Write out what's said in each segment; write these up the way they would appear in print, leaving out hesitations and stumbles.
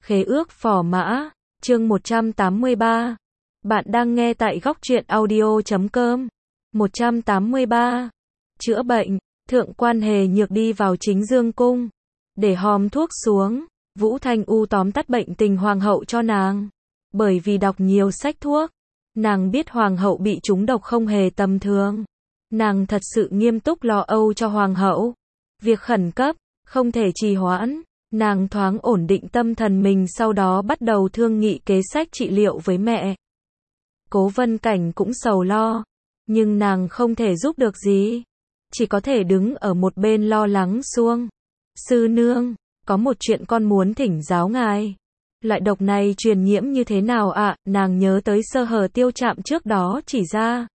Khế ước phò mã, chương 183. Bạn đang nghe tại góc truyện audio.com. 183. Chữa bệnh, thượng quan Hề Nhược đi vào Chính Dương cung, để hòm thuốc xuống. Vũ Thanh U tóm tắt bệnh tình hoàng hậu cho nàng. Bởi vì đọc nhiều sách thuốc, nàng biết hoàng hậu bị trúng độc không hề tầm thường. Nàng thật sự nghiêm túc lo âu cho hoàng hậu. Việc khẩn cấp, không thể trì hoãn. Nàng thoáng ổn định tâm thần mình, sau đó bắt đầu thương nghị kế sách trị liệu với mẹ. Cố Vân Cảnh cũng sầu lo, nhưng nàng không thể giúp được gì, chỉ có thể đứng ở một bên lo lắng xuông. Sư nương, có một chuyện con muốn thỉnh giáo ngài. Loại độc này truyền nhiễm như thế nào ạ? Nàng nhớ tới sơ hở Tiêu Trạm trước đó chỉ ra.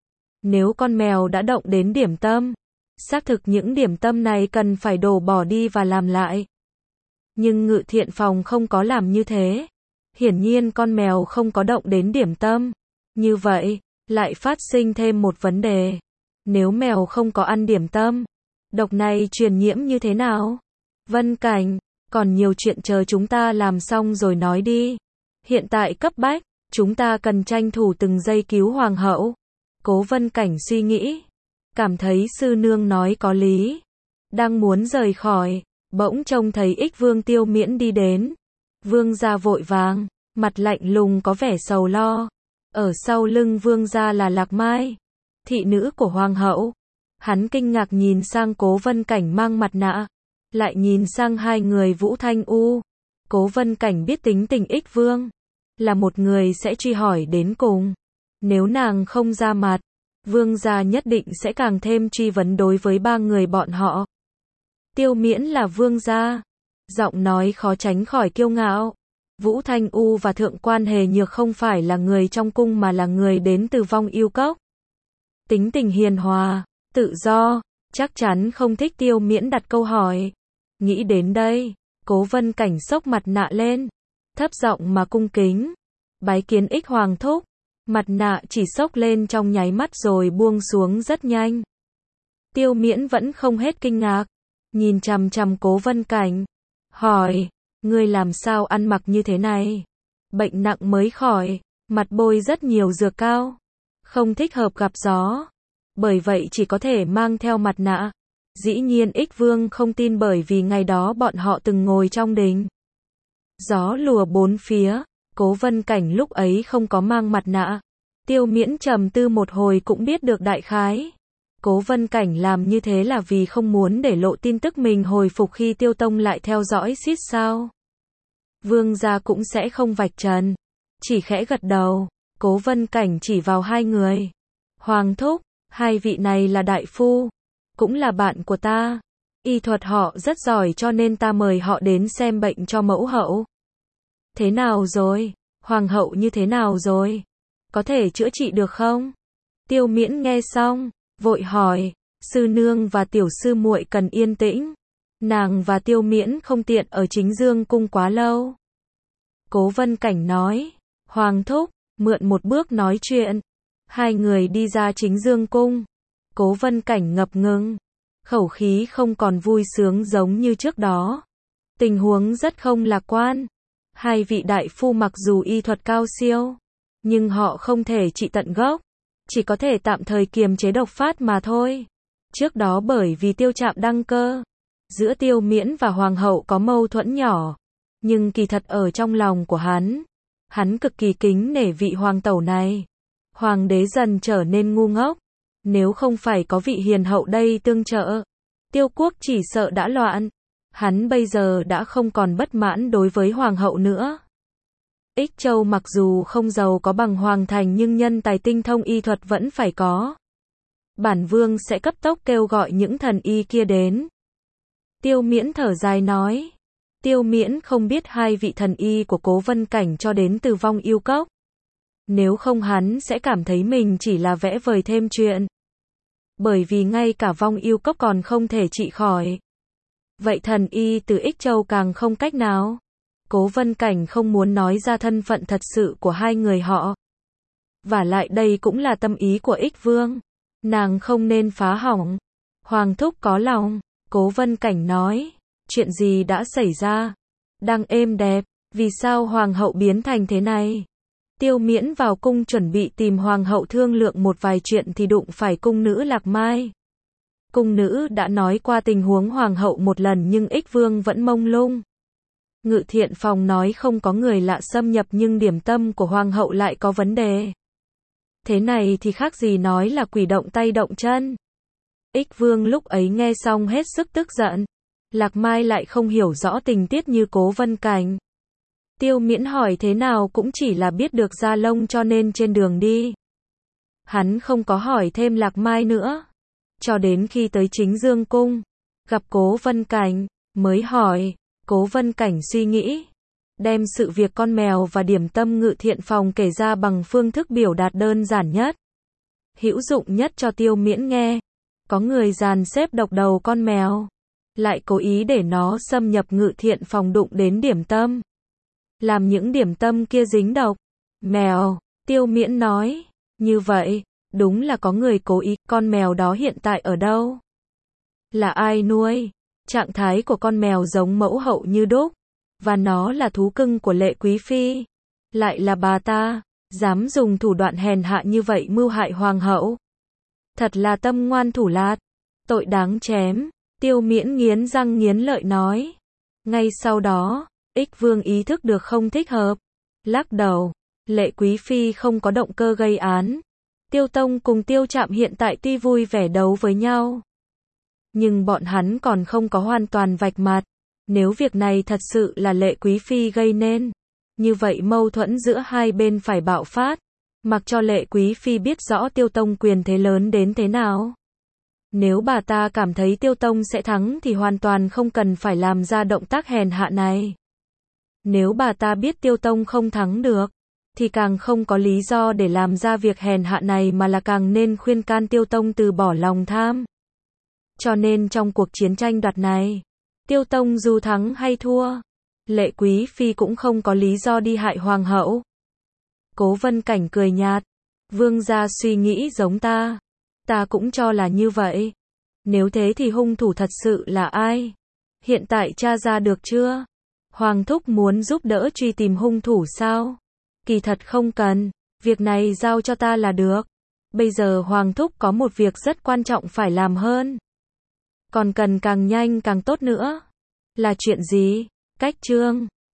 Nếu con mèo đã động đến điểm tâm, xác thực những điểm tâm này cần phải đổ bỏ đi và làm lại. Nhưng Ngự Thiện Phòng không có làm như thế. Hiển nhiên con mèo không có động đến điểm tâm. Như vậy, lại phát sinh thêm một vấn đề. Nếu mèo không có ăn điểm tâm, độc này truyền nhiễm như thế nào? Vân Cảnh, còn nhiều chuyện chờ chúng ta làm xong rồi nói đi. Hiện tại cấp bách, chúng ta cần tranh thủ từng giây cứu hoàng hậu. Cố Vân Cảnh suy nghĩ, cảm thấy sư nương nói có lý. Đang muốn rời khỏi, bỗng trông thấy Ích Vương Tiêu Miễn đi đến. Vương gia vội vàng, mặt lạnh lùng có vẻ sầu lo. Ở sau lưng vương gia là Lạc Mai, thị nữ của hoàng hậu. Hắn kinh ngạc nhìn sang Cố Vân Cảnh mang mặt nạ, lại nhìn sang hai người Vũ Thanh U. Cố Vân Cảnh biết tính tình Ích Vương, là một người sẽ truy hỏi đến cùng. Nếu nàng không ra mặt, vương gia nhất định sẽ càng thêm truy vấn đối với ba người bọn họ. Tiêu Miễn là vương gia, giọng nói khó tránh khỏi kiêu ngạo. Vũ Thanh U và thượng quan Hề Nhược không phải là người trong cung mà là người đến từ Vong Yêu Cốc. Tính tình hiền hòa, tự do, chắc chắn không thích Tiêu Miễn đặt câu hỏi. Nghĩ đến đây, Cố Vân Cảnh xốc mặt nạ lên, thấp giọng mà cung kính. Bái kiến Ích Hoàng thúc. Mặt nạ chỉ xốc lên trong nháy mắt rồi buông xuống rất nhanh. Tiêu Miễn vẫn không hết kinh ngạc, nhìn chằm chằm Cố Vân Cảnh, hỏi, ngươi làm sao ăn mặc như thế này? Bệnh nặng mới khỏi, mặt bôi rất nhiều dược cao, không thích hợp gặp gió, bởi vậy chỉ có thể mang theo mặt nạ. Dĩ nhiên Ích Vương không tin, bởi vì ngày đó bọn họ từng ngồi trong đình. Gió lùa bốn phía, Cố Vân Cảnh lúc ấy không có mang mặt nạ. Tiêu Miễn trầm tư một hồi cũng biết được đại khái. Cố Vân Cảnh làm như thế là vì không muốn để lộ tin tức mình hồi phục khi Tiêu Tông lại theo dõi xiết sao. Vương gia cũng sẽ không vạch trần, chỉ khẽ gật đầu. Cố Vân Cảnh chỉ vào hai người. Hoàng thúc, hai vị này là đại phu, cũng là bạn của ta. Y thuật họ rất giỏi cho nên ta mời họ đến xem bệnh cho mẫu hậu. Thế nào rồi? Hoàng hậu như thế nào rồi? Có thể chữa trị được không? Tiêu Miễn nghe xong, vội hỏi, sư nương và tiểu sư muội cần yên tĩnh. Nàng và Tiêu Miễn không tiện ở Chính Dương cung quá lâu. Cố Vân Cảnh nói, Hoàng thúc, mượn một bước nói chuyện. Hai người đi ra Chính Dương cung. Cố Vân Cảnh ngập ngừng, khẩu khí không còn vui sướng giống như trước đó. Tình huống rất không lạc quan. Hai vị đại phu mặc dù y thuật cao siêu, nhưng họ không thể trị tận gốc, chỉ có thể tạm thời kiềm chế độc phát mà thôi. Trước đó bởi vì Tiêu Trạm đăng cơ, giữa Tiêu Miễn và hoàng hậu có mâu thuẫn nhỏ, nhưng kỳ thật ở trong lòng của hắn cực kỳ kính nể vị hoàng tẩu này. Hoàng đế dần trở nên ngu ngốc, nếu không phải có vị hiền hậu đây tương trợ, Tiêu quốc chỉ sợ đã loạn. Hắn bây giờ đã không còn bất mãn đối với hoàng hậu nữa. Ích Châu mặc dù không giàu có bằng Hoàng Thành nhưng nhân tài tinh thông y thuật vẫn phải có. Bản vương sẽ cấp tốc kêu gọi những thần y kia đến. Tiêu Miễn thở dài nói. Tiêu Miễn không biết hai vị thần y của Cố Vân Cảnh cho đến từ Vong Yêu Cốc. Nếu không hắn sẽ cảm thấy mình chỉ là vẽ vời thêm chuyện. Bởi vì ngay cả Vong Yêu Cốc còn không thể trị khỏi. Vậy thần y từ Ích Châu càng không cách nào. Cố Vân Cảnh không muốn nói ra thân phận thật sự của hai người họ. Và lại đây cũng là tâm ý của Ích Vương. Nàng không nên phá hỏng. Hoàng thúc có lòng. Cố Vân Cảnh nói. Chuyện gì đã xảy ra? Đang êm đẹp. Vì sao hoàng hậu biến thành thế này? Tiêu Miễn vào cung chuẩn bị tìm hoàng hậu thương lượng một vài chuyện thì đụng phải cung nữ Lạc Mai. Cung nữ đã nói qua tình huống hoàng hậu một lần nhưng Ích Vương vẫn mông lung. Ngự thiện phòng nói không có người lạ xâm nhập nhưng điểm tâm của hoàng hậu lại có vấn đề. Thế này thì khác gì nói là quỷ động tay động chân. Ích Vương lúc ấy nghe xong hết sức tức giận. Lạc Mai lại không hiểu rõ tình tiết như Cố Vân Cảnh. Tiêu Miễn hỏi thế nào cũng chỉ là biết được Gia Long cho nên trên đường đi. Hắn không có hỏi thêm Lạc Mai nữa. Cho đến khi tới Chính Dương Cung, gặp Cố Vân Cảnh, mới hỏi. Cố Vân Cảnh suy nghĩ, đem sự việc con mèo và điểm tâm ngự thiện phòng kể ra bằng phương thức biểu đạt đơn giản nhất, hữu dụng nhất cho Tiêu Miễn nghe. Có người dàn xếp độc đầu con mèo, lại cố ý để nó xâm nhập ngự thiện phòng đụng đến điểm tâm, làm những điểm tâm kia dính độc. Mèo, Tiêu Miễn nói, như vậy, đúng là có người cố ý. Con mèo đó hiện tại ở đâu? Là ai nuôi? Trạng thái của con mèo giống mẫu hậu như đúc, và nó là thú cưng của Lệ Quý Phi. Lại là bà ta, dám dùng thủ đoạn hèn hạ như vậy mưu hại hoàng hậu. Thật là tâm ngoan thủ lạt, tội đáng chém. Tiêu Miễn nghiến răng nghiến lợi nói. Ngay sau đó, Ích Vương ý thức được không thích hợp, lắc đầu. Lệ Quý Phi không có động cơ gây án. Tiêu Tông cùng Tiêu Trạm hiện tại tuy vui vẻ đấu với nhau, nhưng bọn hắn còn không có hoàn toàn vạch mặt. Nếu việc này thật sự là Lệ Quý Phi gây nên, như vậy mâu thuẫn giữa hai bên phải bạo phát, mặc cho Lệ Quý Phi biết rõ Tiêu Tông quyền thế lớn đến thế nào. Nếu bà ta cảm thấy Tiêu Tông sẽ thắng thì hoàn toàn không cần phải làm ra động tác hèn hạ này. Nếu bà ta biết Tiêu Tông không thắng được, thì càng không có lý do để làm ra việc hèn hạ này mà là càng nên khuyên can Tiêu Tông từ bỏ lòng tham. Cho nên trong cuộc chiến tranh đoạt này, Tiêu Tông dù thắng hay thua, Lệ Quý Phi cũng không có lý do đi hại hoàng hậu. Cố Vân Cảnh cười nhạt, vương gia suy nghĩ giống ta. Ta cũng cho là như vậy. Nếu thế thì hung thủ thật sự là ai? Hiện tại tra ra được chưa? Hoàng thúc muốn giúp đỡ truy tìm hung thủ sao? Kỳ thật không cần, việc này giao cho ta là được. Bây giờ Hoàng thúc có một việc rất quan trọng phải làm hơn. Còn cần càng nhanh càng tốt nữa. Là chuyện gì? Cách chương